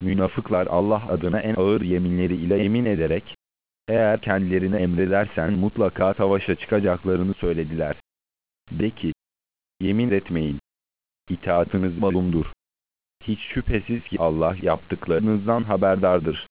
Münafıklar Allah adına en ağır yeminleri ile yemin ederek, eğer kendilerine emredersen mutlaka savaşa çıkacaklarını söylediler. De ki, yemin etmeyin, itaatınız malumdur. Hiç şüphesiz ki Allah yaptıklarınızdan haberdardır.